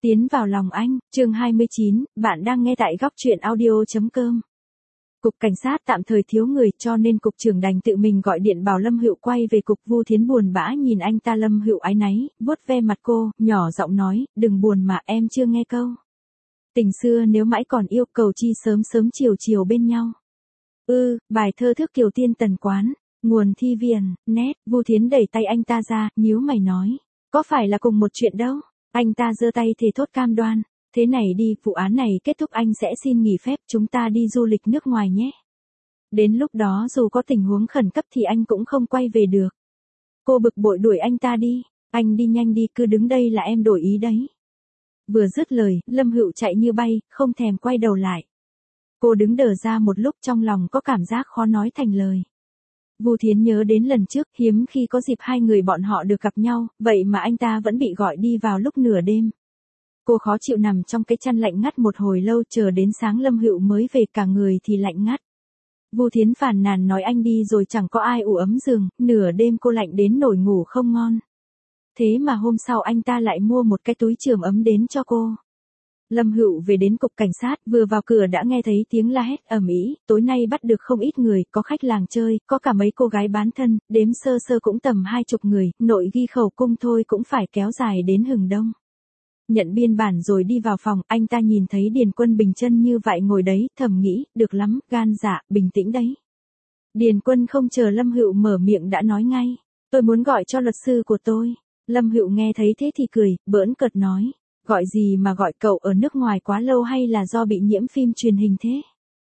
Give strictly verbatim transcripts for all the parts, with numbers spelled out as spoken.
Tiến vào lòng anh, chương hai mươi chín, bạn đang nghe tại góc truyện audio.com. Cục cảnh sát tạm thời thiếu người cho nên cục trưởng đành tự mình gọi điện bảo Lâm Hựu quay về cục. Vu Thiến buồn bã nhìn anh ta. Lâm Hựu áy náy, vuốt ve mặt cô, nhỏ giọng nói, đừng buồn mà, em chưa nghe câu. Tình xưa nếu mãi còn yêu cầu chi sớm sớm chiều chiều bên nhau. Ư, ừ, bài thơ Thước Kiều Tiên Tần Quán, nguồn thi viền, nét. Vu Thiến đẩy tay anh ta ra, nhíu mày nói, có phải là cùng một chuyện đâu. Anh ta giơ tay thề thốt cam đoan, thế này đi, vụ án này kết thúc anh sẽ xin nghỉ phép, chúng ta đi du lịch nước ngoài nhé. Đến lúc đó dù có tình huống khẩn cấp thì anh cũng không quay về được. Cô bực bội đuổi anh ta đi, anh đi nhanh đi, cứ đứng đây là em đổi ý đấy. Vừa dứt lời, Lâm Hựu chạy như bay, không thèm quay đầu lại. Cô đứng đờ ra một lúc, trong lòng có cảm giác khó nói thành lời. Vu Thiến nhớ đến lần trước, hiếm khi có dịp hai người bọn họ được gặp nhau, vậy mà anh ta vẫn bị gọi đi vào lúc nửa đêm. Cô khó chịu nằm trong cái chăn lạnh ngắt một hồi lâu, chờ đến sáng Lâm Hựu mới về, cả người thì lạnh ngắt. Vu Thiến phàn nàn nói anh đi rồi chẳng có ai ủ ấm giường, nửa đêm cô lạnh đến nổi ngủ không ngon. Thế mà hôm sau anh ta lại mua một cái túi chườm ấm đến cho cô. Lâm Hựu về đến cục cảnh sát, vừa vào cửa đã nghe thấy tiếng la hét ầm ĩ. Tối nay bắt được không ít người, có khách làng chơi, có cả mấy cô gái bán thân, đếm sơ sơ cũng tầm hai chục người, nội ghi khẩu cung thôi cũng phải kéo dài đến hừng đông. Nhận biên bản rồi đi vào phòng, anh ta nhìn thấy Điền Quân bình chân như vậy ngồi đấy, thầm nghĩ, được lắm, gan dạ, bình tĩnh đấy. Điền Quân không chờ Lâm Hựu mở miệng đã nói ngay, tôi muốn gọi cho luật sư của tôi. Lâm Hựu nghe thấy thế thì cười, bỡn cợt nói. Gọi gì mà gọi, cậu ở nước ngoài quá lâu hay là do bị nhiễm phim truyền hình thế?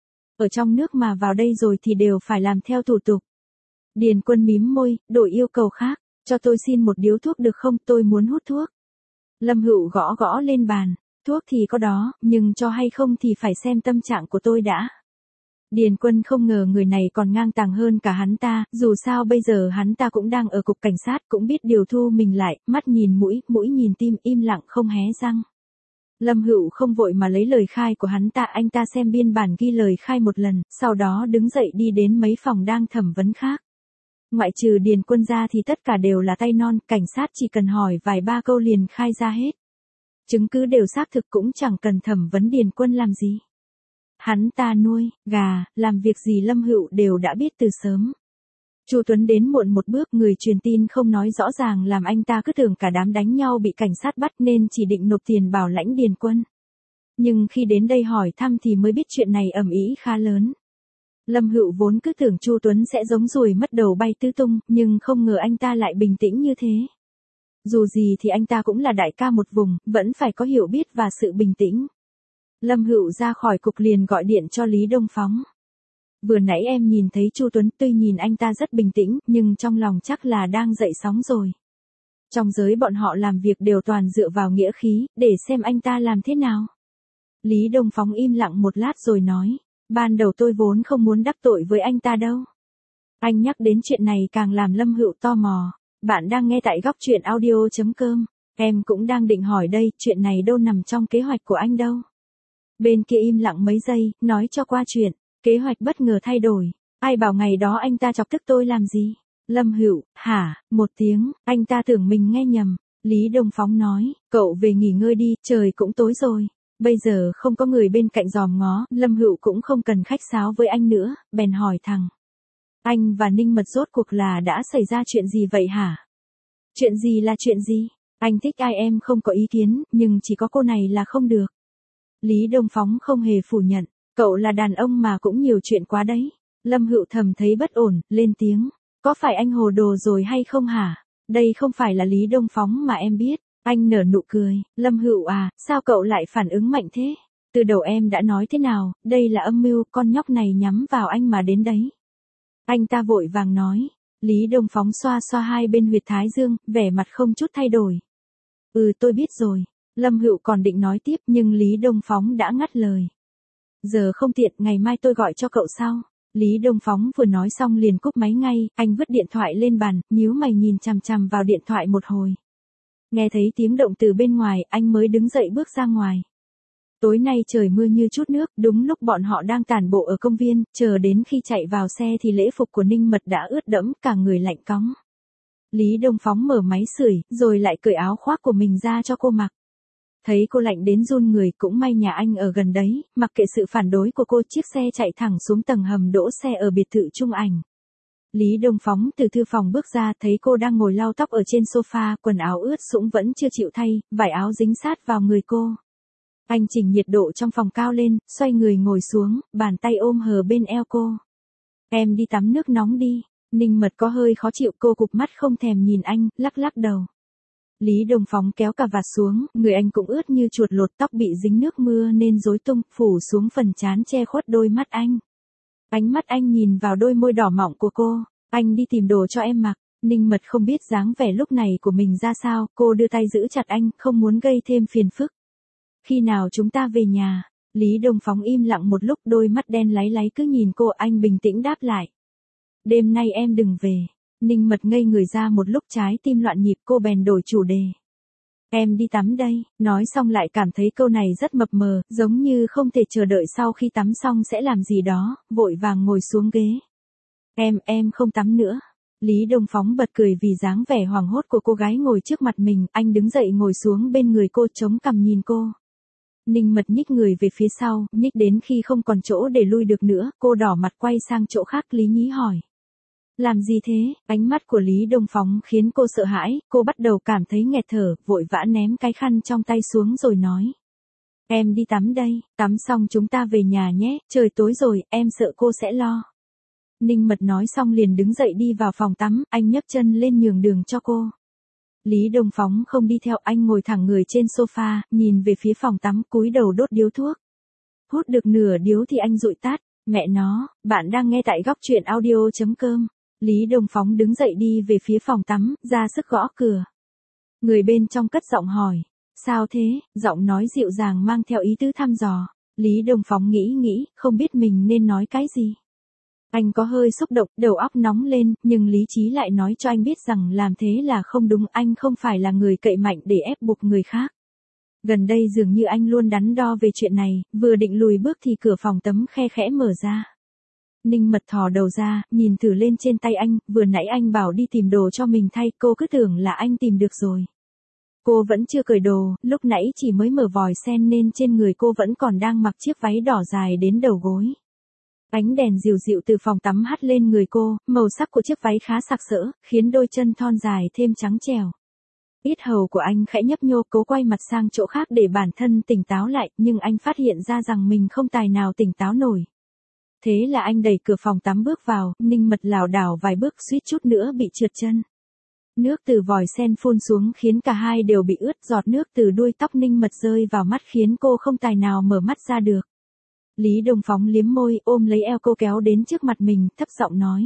Ở trong nước mà vào đây rồi thì đều phải làm theo thủ tục. Điền Quân mím môi, đổi yêu cầu khác, cho tôi xin một điếu thuốc được không, tôi muốn hút thuốc. Lâm Hựu gõ gõ lên bàn, thuốc thì có đó, nhưng cho hay không thì phải xem tâm trạng của tôi đã. Điền Quân không ngờ người này còn ngang tàng hơn cả hắn ta, dù sao bây giờ hắn ta cũng đang ở cục cảnh sát, cũng biết điều thu mình lại, mắt nhìn mũi, mũi nhìn tim, im lặng không hé răng. Lâm Hựu không vội mà lấy lời khai của hắn ta, anh ta xem biên bản ghi lời khai một lần, sau đó đứng dậy đi đến mấy phòng đang thẩm vấn khác. Ngoại trừ Điền Quân ra thì tất cả đều là tay non, cảnh sát chỉ cần hỏi vài ba câu liền khai ra hết. Chứng cứ đều xác thực, cũng chẳng cần thẩm vấn Điền Quân làm gì. Hắn ta nuôi, gà, làm việc gì Lâm Hựu đều đã biết từ sớm. Chu Tuấn đến muộn một bước, người truyền tin không nói rõ ràng làm anh ta cứ tưởng cả đám đánh nhau bị cảnh sát bắt nên chỉ định nộp tiền bảo lãnh Điền Quân. Nhưng khi đến đây hỏi thăm thì mới biết chuyện này ầm ĩ khá lớn. Lâm Hựu vốn cứ tưởng Chu Tuấn sẽ giống ruồi mất đầu bay tứ tung, nhưng không ngờ anh ta lại bình tĩnh như thế. Dù gì thì anh ta cũng là đại ca một vùng, vẫn phải có hiểu biết và sự bình tĩnh. Lâm Hựu ra khỏi cục liền gọi điện cho Lý Đông Phóng. Vừa nãy em nhìn thấy Chu Tuấn, tuy nhìn anh ta rất bình tĩnh, nhưng trong lòng chắc là đang dậy sóng rồi. Trong giới bọn họ làm việc đều toàn dựa vào nghĩa khí, để xem anh ta làm thế nào. Lý Đông Phóng im lặng một lát rồi nói, ban đầu tôi vốn không muốn đắc tội với anh ta đâu. Anh nhắc đến chuyện này càng làm Lâm Hựu tò mò. Bạn đang nghe tại góc truyện audio.com. Em cũng đang định hỏi đây, chuyện này đâu nằm trong kế hoạch của anh đâu. Bên kia im lặng mấy giây, nói cho qua chuyện, kế hoạch bất ngờ thay đổi. Ai bảo ngày đó anh ta chọc tức tôi làm gì? Lâm Hựu, hả, một tiếng, anh ta tưởng mình nghe nhầm. Lý Đông Phóng nói, cậu về nghỉ ngơi đi, trời cũng tối rồi. Bây giờ không có người bên cạnh dòm ngó, Lâm Hựu cũng không cần khách sáo với anh nữa, bèn hỏi thẳng. Anh và Ninh Mật rốt cuộc là đã xảy ra chuyện gì vậy hả? Chuyện gì là chuyện gì? Anh thích ai em không có ý kiến, nhưng chỉ có cô này là không được. Lý Đông Phóng không hề phủ nhận, cậu là đàn ông mà cũng nhiều chuyện quá đấy. Lâm Hựu thầm thấy bất ổn, lên tiếng, có phải anh hồ đồ rồi hay không hả? Đây không phải là Lý Đông Phóng mà em biết. Anh nở nụ cười, Lâm Hựu à, sao cậu lại phản ứng mạnh thế? Từ đầu em đã nói thế nào, đây là âm mưu, con nhóc này nhắm vào anh mà đến đấy. Anh ta vội vàng nói, Lý Đông Phóng xoa xoa hai bên huyệt thái dương, vẻ mặt không chút thay đổi. Ừ, tôi biết rồi. Lâm Hựu còn định nói tiếp nhưng Lý Đông Phóng đã ngắt lời. Giờ không tiện, ngày mai tôi gọi cho cậu sau. Lý Đông Phóng vừa nói xong liền cúp máy ngay, anh vứt điện thoại lên bàn, nhíu mày nhìn chằm chằm vào điện thoại một hồi. Nghe thấy tiếng động từ bên ngoài, anh mới đứng dậy bước ra ngoài. Tối nay trời mưa như chút nước, đúng lúc bọn họ đang tản bộ ở công viên, chờ đến khi chạy vào xe thì lễ phục của Ninh Mật đã ướt đẫm, cả người lạnh cóng. Lý Đông Phóng mở máy sưởi, rồi lại cởi áo khoác của mình ra cho cô mặc. Thấy cô lạnh đến run người, cũng may nhà anh ở gần đấy, mặc kệ sự phản đối của cô, chiếc xe chạy thẳng xuống tầng hầm đỗ xe ở biệt thự Trung Ảnh. Lý Đông Phóng từ thư phòng bước ra, thấy cô đang ngồi lau tóc ở trên sofa, quần áo ướt sũng vẫn chưa chịu thay, vải áo dính sát vào người cô. Anh chỉnh nhiệt độ trong phòng cao lên, xoay người ngồi xuống, bàn tay ôm hờ bên eo cô. Em đi tắm nước nóng đi. Ninh Mật có hơi khó chịu, cô cụp mắt không thèm nhìn anh, lắc lắc đầu. Lý Đông Phóng kéo cà vạt xuống, người anh cũng ướt như chuột lột, tóc bị dính nước mưa nên rối tung, phủ xuống phần trán che khuất đôi mắt anh. Ánh mắt anh nhìn vào đôi môi đỏ mọng của cô. Anh đi tìm đồ cho em mặc. Ninh Mật không biết dáng vẻ lúc này của mình ra sao, cô đưa tay giữ chặt anh, không muốn gây thêm phiền phức. Khi nào chúng ta về nhà? Lý Đông Phóng im lặng một lúc, đôi mắt đen láy láy cứ nhìn cô, anh bình tĩnh đáp lại. Đêm nay em đừng về. Ninh Mật ngây người ra một lúc, trái tim loạn nhịp, cô bèn đổi chủ đề. Em đi tắm đây. Nói xong lại cảm thấy câu này rất mập mờ, giống như không thể chờ đợi sau khi tắm xong sẽ làm gì đó, vội vàng ngồi xuống ghế. Em, em không tắm nữa. Lý Đông Phóng bật cười vì dáng vẻ hoảng hốt của cô gái ngồi trước mặt mình, anh đứng dậy ngồi xuống bên người cô, chống cằm nhìn cô. Ninh Mật nhích người về phía sau, nhích đến khi không còn chỗ để lui được nữa, cô đỏ mặt quay sang chỗ khác. Lý Nhĩ hỏi. Làm gì thế? Ánh mắt của Lý Đông Phóng khiến cô sợ hãi, cô bắt đầu cảm thấy nghẹt thở, vội vã ném cái khăn trong tay xuống rồi nói. Em đi tắm đây, tắm xong chúng ta về nhà nhé, trời tối rồi, em sợ cô sẽ lo. Ninh Mật nói xong liền đứng dậy đi vào phòng tắm, anh nhấc chân lên nhường đường cho cô. Lý Đông Phóng không đi theo, anh ngồi thẳng người trên sofa, nhìn về phía phòng tắm, cúi đầu đốt điếu thuốc. Hút được nửa điếu thì anh dụi tắt. Mẹ nó, bạn đang nghe tại góc truyện audio chấm com. Lý Đông Phóng đứng dậy đi về phía phòng tắm, ra sức gõ cửa. Người bên trong cất giọng hỏi. Sao thế? Giọng nói dịu dàng mang theo ý tứ thăm dò. Lý Đông Phóng nghĩ nghĩ, không biết mình nên nói cái gì. Anh có hơi xúc động, đầu óc nóng lên, nhưng lý trí lại nói cho anh biết rằng làm thế là không đúng, anh không phải là người cậy mạnh để ép buộc người khác. Gần đây dường như anh luôn đắn đo về chuyện này, vừa định lùi bước thì cửa phòng tắm khe khẽ mở ra. Ninh Mật thò đầu ra, nhìn thử lên trên tay anh, vừa nãy anh bảo đi tìm đồ cho mình thay, cô cứ tưởng là anh tìm được rồi. Cô vẫn chưa cởi đồ, lúc nãy chỉ mới mở vòi sen nên trên người cô vẫn còn đang mặc chiếc váy đỏ dài đến đầu gối. Ánh đèn dịu dịu từ phòng tắm hắt lên người cô, màu sắc của chiếc váy khá sặc sỡ, khiến đôi chân thon dài thêm trắng trẻo. Yết hầu của anh khẽ nhấp nhô, cố quay mặt sang chỗ khác để bản thân tỉnh táo lại, nhưng anh phát hiện ra rằng mình không tài nào tỉnh táo nổi. Thế là anh đẩy cửa phòng tắm bước vào, Ninh Mật lảo đảo vài bước suýt chút nữa bị trượt chân. Nước từ vòi sen phun xuống khiến cả hai đều bị ướt, giọt nước từ đuôi tóc Ninh Mật rơi vào mắt khiến cô không tài nào mở mắt ra được. Lý Đông Phóng liếm môi, ôm lấy eo cô kéo đến trước mặt mình, thấp giọng nói.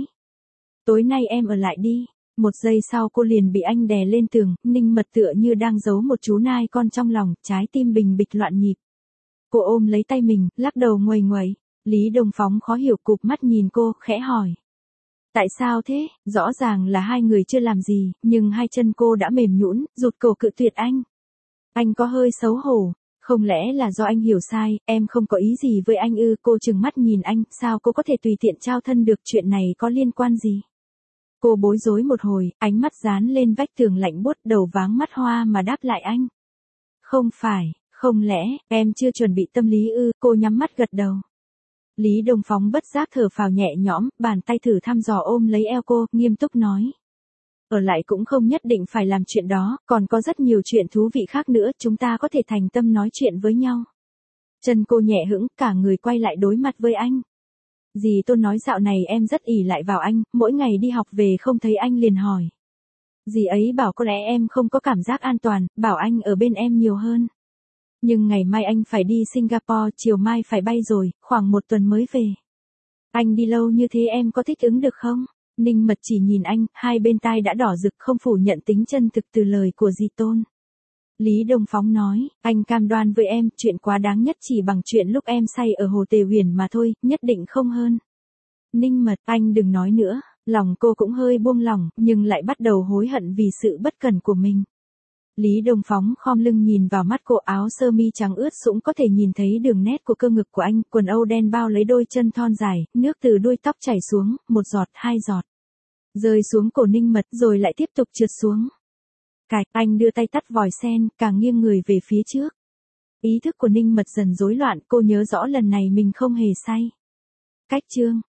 Tối nay em ở lại đi. Một giây sau cô liền bị anh đè lên tường, Ninh Mật tựa như đang giấu một chú nai con trong lòng, trái tim bình bịch loạn nhịp. Cô ôm lấy tay mình, lắc đầu nguầy nguầy. Lý Đông Phóng khó hiểu, cụp mắt nhìn cô, khẽ hỏi. Tại sao thế? Rõ ràng là hai người chưa làm gì, nhưng hai chân cô đã mềm nhũn, rụt cổ cự tuyệt anh. Anh có hơi xấu hổ. Không lẽ là do anh hiểu sai, em không có ý gì với anh ư? Cô trừng mắt nhìn anh, sao cô có thể tùy tiện trao thân được, chuyện này có liên quan gì? Cô bối rối một hồi, ánh mắt dán lên vách tường lạnh buốt, đầu váng mắt hoa mà đáp lại anh. Không phải, không lẽ, em chưa chuẩn bị tâm lý ư? Cô nhắm mắt gật đầu. Lý Đông Phóng bất giác thở phào nhẹ nhõm, bàn tay thử thăm dò ôm lấy eo cô, nghiêm túc nói. Ở lại cũng không nhất định phải làm chuyện đó, còn có rất nhiều chuyện thú vị khác nữa, chúng ta có thể thành tâm nói chuyện với nhau. Chân cô nhẹ hững, cả người quay lại đối mặt với anh. Dì Tôn nói dạo này em rất ỷ lại vào anh, mỗi ngày đi học về không thấy anh liền hỏi. Dì ấy bảo có lẽ em không có cảm giác an toàn, bảo anh ở bên em nhiều hơn. Nhưng ngày mai anh phải đi Singapore, chiều mai phải bay rồi, khoảng một tuần mới về. Anh đi lâu như thế em có thích ứng được không? Ninh Mật chỉ nhìn anh, hai bên tai đã đỏ rực, không phủ nhận tính chân thực từ lời của dì Tôn. Lý Đông Phóng nói, anh cam đoan với em, chuyện quá đáng nhất chỉ bằng chuyện lúc em say ở Hồ Tề Huyền mà thôi, nhất định không hơn. Ninh Mật, anh đừng nói nữa. Lòng cô cũng hơi buông lỏng, nhưng lại bắt đầu hối hận vì sự bất cẩn của mình. Lý Đông Phóng khom lưng nhìn vào mắt cô, áo sơ mi trắng ướt sũng có thể nhìn thấy đường nét của cơ ngực của anh, quần âu đen bao lấy đôi chân thon dài, nước từ đuôi tóc chảy xuống, một giọt, hai giọt. Rơi xuống cổ Ninh Mật rồi lại tiếp tục trượt xuống. Cạch, anh đưa tay tắt vòi sen, càng nghiêng người về phía trước. Ý thức của Ninh Mật dần rối loạn, cô nhớ rõ lần này mình không hề say. Cách chương